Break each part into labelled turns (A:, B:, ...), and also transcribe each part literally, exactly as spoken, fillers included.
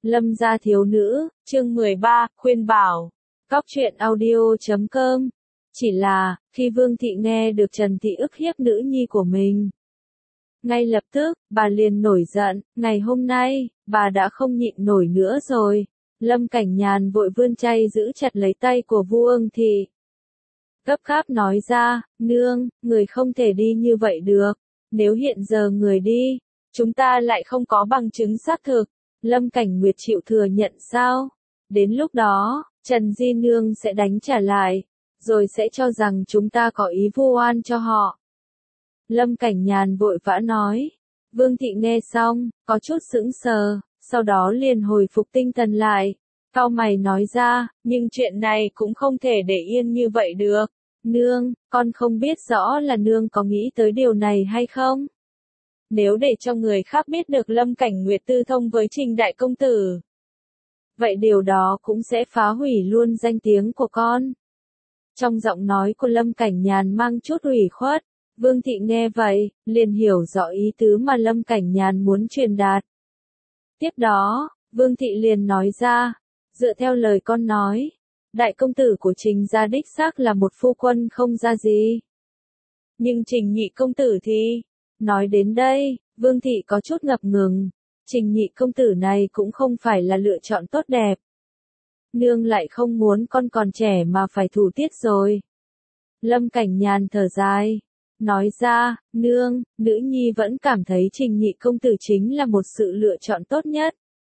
A: Lâm gia thiếu nữ, chương mười ba, khuyên bảo. Cóc truyện audio chấm com. Chỉ là, khi Vương Thị nghe được Trần Thị ức hiếp nữ nhi của mình, ngay lập tức, bà liền nổi giận, ngày hôm nay, bà đã không nhịn nổi nữa rồi. Lâm Cảnh Nhàn vội vươn tay giữ chặt lấy tay của Vu Ưng Thị. Gấp gáp nói ra, nương, người không thể đi như vậy được. Nếu hiện giờ người đi, chúng ta lại không có bằng chứng xác thực. Lâm Cảnh Nguyệt chịu thừa nhận sao? Đến lúc đó, Trần Di Nương sẽ đánh trả lại, rồi sẽ cho rằng chúng ta có ý vu oan cho họ. Lâm Cảnh Nhàn vội vã nói. Vương Thị nghe xong, có chút sững sờ, sau đó liền hồi phục tinh thần lại. Cau mày nói ra, nhưng chuyện này cũng không thể để yên như vậy được. Nương, con không biết rõ là nương có nghĩ tới điều này hay không? Nếu để cho người khác biết được Lâm Cảnh Nguyệt tư thông với Trình Đại Công Tử, vậy điều đó cũng sẽ phá hủy luôn danh tiếng của con. Trong giọng nói của Lâm Cảnh Nhàn mang chút ủy khuất, Vương Thị nghe vậy, liền hiểu rõ ý tứ mà Lâm Cảnh Nhàn muốn truyền đạt. Tiếp đó, Vương Thị liền nói ra, dựa theo lời con nói, Đại Công Tử của Trình gia đích xác là một phu quân không ra gì. Nhưng Trình Nhị Công Tử thì... Nói đến đây, Vương Thị có chút ngập ngừng, Trình Nhị Công Tử này cũng không phải là lựa chọn tốt đẹp. Nương lại không muốn con còn trẻ mà phải thủ tiết rồi. Lâm Cảnh Nhàn thở dài, nói ra, nương, nữ nhi vẫn cảm thấy Trình Nhị Công Tử chính là một sự lựa chọn tốt nhất.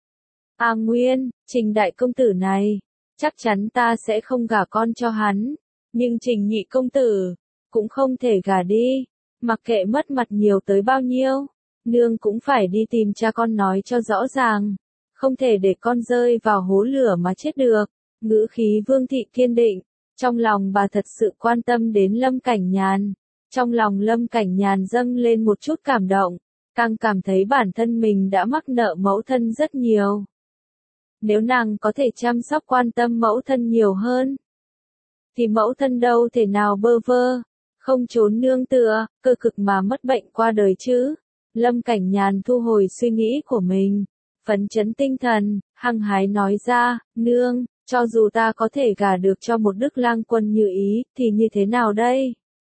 A: A Nguyên, Trình Đại Công Tử này, chắc chắn ta sẽ không gả con cho hắn, nhưng Trình Nhị Công Tử, cũng không thể gả đi. Mặc kệ mất mặt nhiều tới bao nhiêu, nương cũng phải đi tìm cha con nói cho rõ ràng, không thể để con rơi vào hố lửa mà chết được. Ngữ khí Vương Thị kiên định, trong lòng bà thật sự quan tâm đến Lâm Cảnh Nhàn. Trong lòng Lâm Cảnh Nhàn dâng lên một chút cảm động, càng cảm thấy bản thân mình đã mắc nợ mẫu thân rất nhiều. Nếu nàng có thể chăm sóc quan tâm mẫu thân nhiều hơn, thì mẫu thân đâu thể nào bơ vơ, không trốn nương tựa, cơ cực mà mất bệnh qua đời chứ. Lâm Cảnh Nhàn thu hồi suy nghĩ của mình, phấn chấn tinh thần, hăng hái nói ra, nương, cho dù ta có thể gả được cho một đức lang quân như ý, thì như thế nào đây?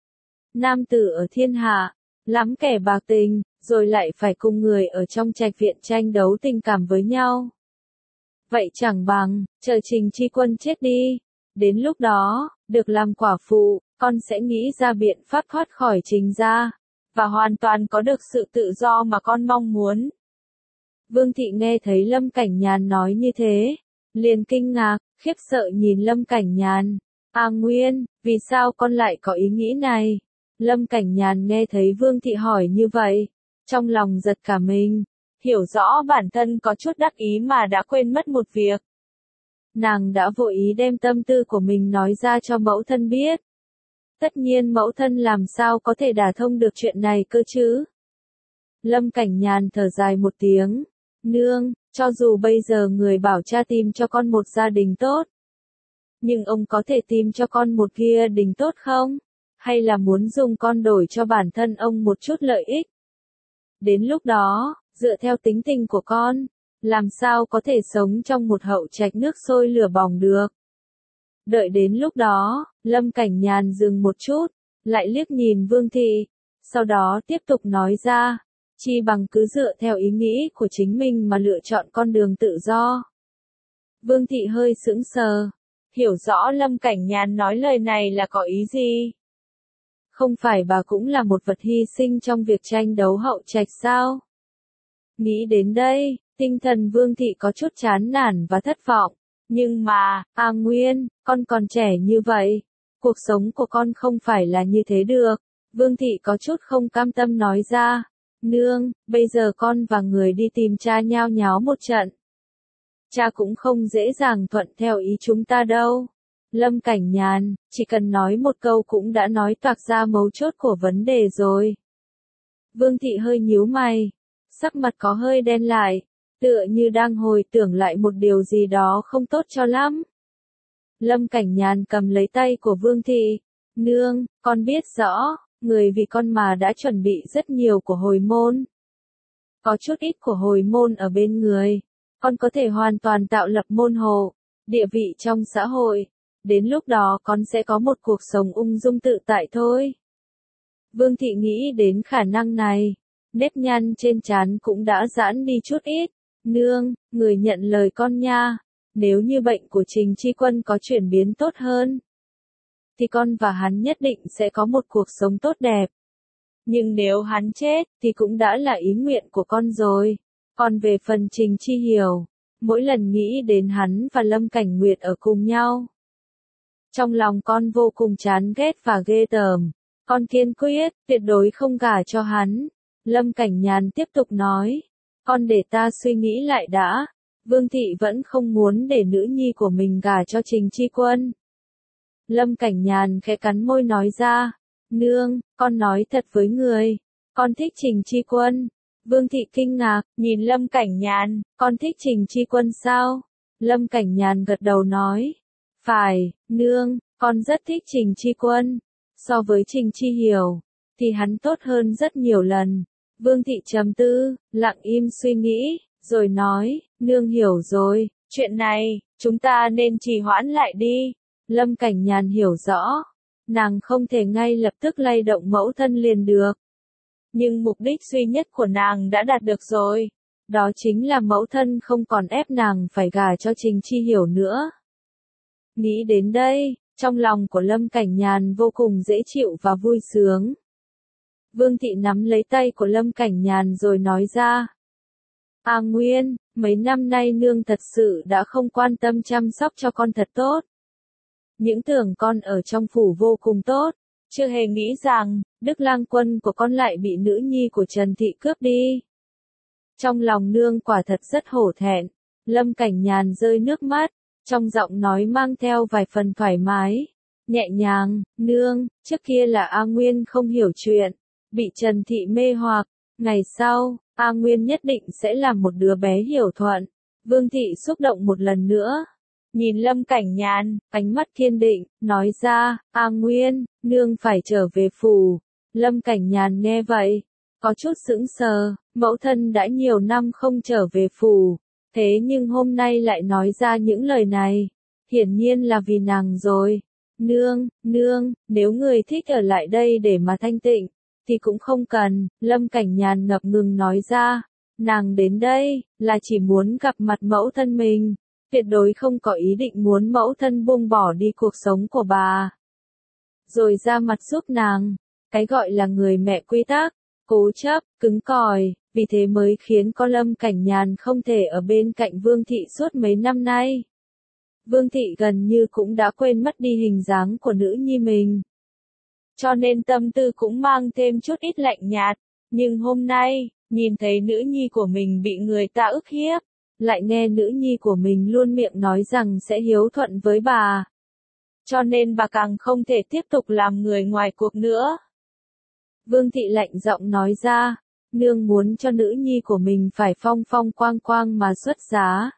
A: Nam tử ở thiên hạ, lắm kẻ bạc tình, rồi lại phải cùng người ở trong trạch viện tranh đấu tình cảm với nhau. Vậy chẳng bằng, chờ Trình Tri Quân chết đi, đến lúc đó, được làm quả phụ, con sẽ nghĩ ra biện pháp thoát khỏi Trình gia, và hoàn toàn có được sự tự do mà con mong muốn. Vương Thị nghe thấy Lâm Cảnh Nhàn nói như thế, liền kinh ngạc, khiếp sợ nhìn Lâm Cảnh Nhàn. A Nguyên, vì sao con lại có ý nghĩ này? Lâm Cảnh Nhàn nghe thấy Vương Thị hỏi như vậy, trong lòng giật cả mình, hiểu rõ bản thân có chút đắc ý mà đã quên mất một việc. Nàng đã vội ý đem tâm tư của mình nói ra cho mẫu thân biết. Tất nhiên mẫu thân làm sao có thể đả thông được chuyện này cơ chứ? Lâm Cảnh Nhàn thở dài một tiếng. Nương, cho dù bây giờ người bảo cha tìm cho con một gia đình tốt, nhưng ông có thể tìm cho con một gia đình tốt không? Hay là muốn dùng con đổi cho bản thân ông một chút lợi ích? Đến lúc đó, dựa theo tính tình của con, làm sao có thể sống trong một hậu trạch nước sôi lửa bỏng được? Đợi đến lúc đó, Lâm Cảnh Nhàn dừng một chút, lại liếc nhìn Vương Thị, sau đó tiếp tục nói ra, chi bằng cứ dựa theo ý nghĩ của chính mình mà lựa chọn con đường tự do. Vương Thị hơi sững sờ, hiểu rõ Lâm Cảnh Nhàn nói lời này là có ý gì. Không phải bà cũng là một vật hy sinh trong việc tranh đấu hậu trạch sao? Nghĩ đến đây, tinh thần Vương Thị có chút chán nản và thất vọng. Nhưng mà, A Nguyên, con còn trẻ như vậy, cuộc sống của con không phải là như thế được. Vương Thị có chút không cam tâm nói ra, nương, bây giờ con và người đi tìm cha nhao nháo một trận. Cha cũng không dễ dàng thuận theo ý chúng ta đâu. Lâm Cảnh Nhàn, chỉ cần nói một câu cũng đã nói toạc ra mấu chốt của vấn đề rồi. Vương Thị hơi nhíu mày, sắc mặt có hơi đen lại. Tựa như đang hồi tưởng lại một điều gì đó không tốt cho lắm. Lâm Cảnh Nhàn cầm lấy tay của Vương Thị. Nương, con biết rõ, người vì con mà đã chuẩn bị rất nhiều của hồi môn. Có chút ít của hồi môn ở bên người. con có thể hoàn toàn tạo lập môn hộ, địa vị trong xã hội. Đến lúc đó con sẽ có một cuộc sống ung dung tự tại thôi. Vương thị nghĩ đến khả năng này, nếp nhăn trên trán cũng đã giãn đi chút ít. Nương, người nhận lời con nha. Nếu như bệnh của Trình Chi Quân có chuyển biến tốt hơn, thì con và hắn nhất định sẽ có một cuộc sống tốt đẹp. Nhưng nếu hắn chết, thì cũng đã là ý nguyện của con rồi. Còn về phần Trình Chi Hiểu, mỗi lần nghĩ đến hắn và Lâm Cảnh Nguyệt ở cùng nhau, trong lòng con vô cùng chán ghét và ghê tởm. Con kiên quyết, tuyệt đối không gả cho hắn. Lâm Cảnh Nhàn tiếp tục nói, con để ta suy nghĩ lại đã. Vương thị vẫn không muốn để nữ nhi của mình gả cho Trình Chi Quân. Lâm Cảnh Nhàn khẽ cắn môi nói ra, nương, con nói thật với người, con thích Trình Chi Quân. Vương thị kinh ngạc, nhìn Lâm Cảnh Nhàn, con thích Trình Chi Quân sao? Lâm Cảnh Nhàn gật đầu nói, phải, nương, con rất thích Trình Chi Quân. So với Trình Chi Hiểu, thì hắn tốt hơn rất nhiều lần. Vương thị trầm tư, lặng im suy nghĩ, rồi nói, nương hiểu rồi, chuyện này, chúng ta nên trì hoãn lại đi. Lâm Cảnh Nhàn hiểu rõ, nàng không thể ngay lập tức lay động mẫu thân liền được. Nhưng mục đích duy nhất của nàng đã đạt được rồi, đó chính là mẫu thân không còn ép nàng phải gả cho Trình Chi Hiểu nữa. Nghĩ đến đây, trong lòng của Lâm Cảnh Nhàn vô cùng dễ chịu và vui sướng. Vương thị nắm lấy tay của Lâm Cảnh Nhàn rồi nói ra, A Nguyên, mấy năm nay nương thật sự đã không quan tâm chăm sóc cho con thật tốt. Những tưởng con ở trong phủ vô cùng tốt, chưa hề nghĩ rằng, Đức Lang Quân của con lại bị nữ nhi của Trần Thị cướp đi. Trong lòng nương quả thật rất hổ thẹn. Lâm Cảnh Nhàn rơi nước mắt, trong giọng nói mang theo vài phần thoải mái, nhẹ nhàng, nương, trước kia là A Nguyên không hiểu chuyện, bị Trần Thị mê hoặc, ngày sau, A Nguyên nhất định sẽ là một đứa bé hiểu thuận. Vương thị xúc động một lần nữa, nhìn Lâm Cảnh Nhàn, ánh mắt kiên định, nói ra, A Nguyên, nương phải trở về phủ. Lâm Cảnh Nhàn nghe vậy, có chút sững sờ, mẫu thân đã nhiều năm không trở về phủ, thế nhưng hôm nay lại nói ra những lời này, hiển nhiên là vì nàng rồi. Nương, nương, nếu người thích ở lại đây để mà thanh tịnh, thì cũng không cần. Lâm Cảnh Nhàn ngập ngừng nói ra, nàng đến đây, là chỉ muốn gặp mặt mẫu thân mình, tuyệt đối không có ý định muốn mẫu thân buông bỏ đi cuộc sống của bà, rồi ra mặt giúp nàng. Cái gọi là người mẹ quy tắc, cố chấp, cứng cỏi, vì thế mới khiến con Lâm Cảnh Nhàn không thể ở bên cạnh Vương thị suốt mấy năm nay. Vương thị gần như cũng đã quên mất đi hình dáng của nữ nhi mình, cho nên tâm tư cũng mang thêm chút ít lạnh nhạt. Nhưng hôm nay, nhìn thấy nữ nhi của mình bị người ta ức hiếp, lại nghe nữ nhi của mình luôn miệng nói rằng sẽ hiếu thuận với bà, cho nên bà càng không thể tiếp tục làm người ngoài cuộc nữa. Vương thị lạnh giọng nói ra, nương muốn cho nữ nhi của mình phải phong phong quang quang mà xuất giá.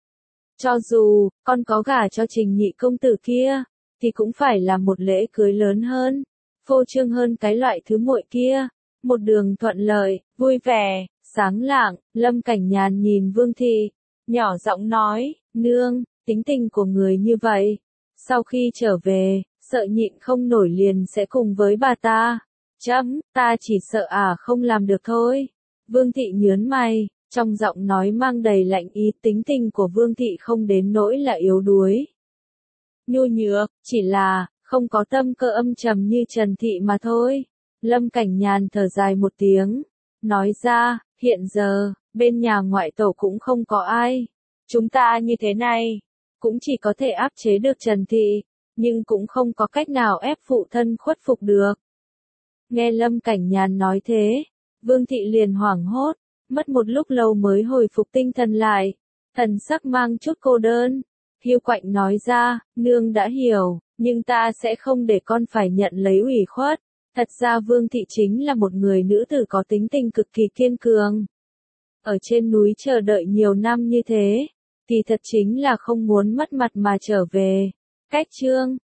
A: Cho dù, con có gả cho Trình nhị công tử kia, thì cũng phải là một lễ cưới lớn hơn, phô trương hơn cái loại thứ muội kia. Một đường thuận lợi, vui vẻ, sáng lạng. Lâm Cảnh Nhàn nhìn Vương thị, nhỏ giọng nói, nương, tính tình của người như vậy, sau khi trở về, sợ nhịn không nổi liền sẽ cùng với bà ta. Chấm, ta chỉ sợ à không làm được thôi. Vương thị nhớn mày, trong giọng nói mang đầy lạnh ý. Tính tình của Vương thị không đến nỗi là yếu đuối, nhu nhược, chỉ là không có tâm cơ âm trầm như Trần Thị mà thôi. Lâm Cảnh Nhàn thở dài một tiếng, nói ra, hiện giờ, bên nhà ngoại tổ cũng không có ai. Chúng ta như thế này, cũng chỉ có thể áp chế được Trần Thị, nhưng cũng không có cách nào ép phụ thân khuất phục được. Nghe Lâm Cảnh Nhàn nói thế, Vương thị liền hoảng hốt, mất một lúc lâu mới hồi phục tinh thần lại, thần sắc mang chút cô đơn. Hiu Quạnh nói ra, nương đã hiểu, nhưng ta sẽ không để con phải nhận lấy ủy khuất. Thật ra Vương thị chính là một người nữ tử có tính tình cực kỳ kiên cường. Ở trên núi chờ đợi nhiều năm như thế, thì thật chính là không muốn mất mặt mà trở về. Cách chương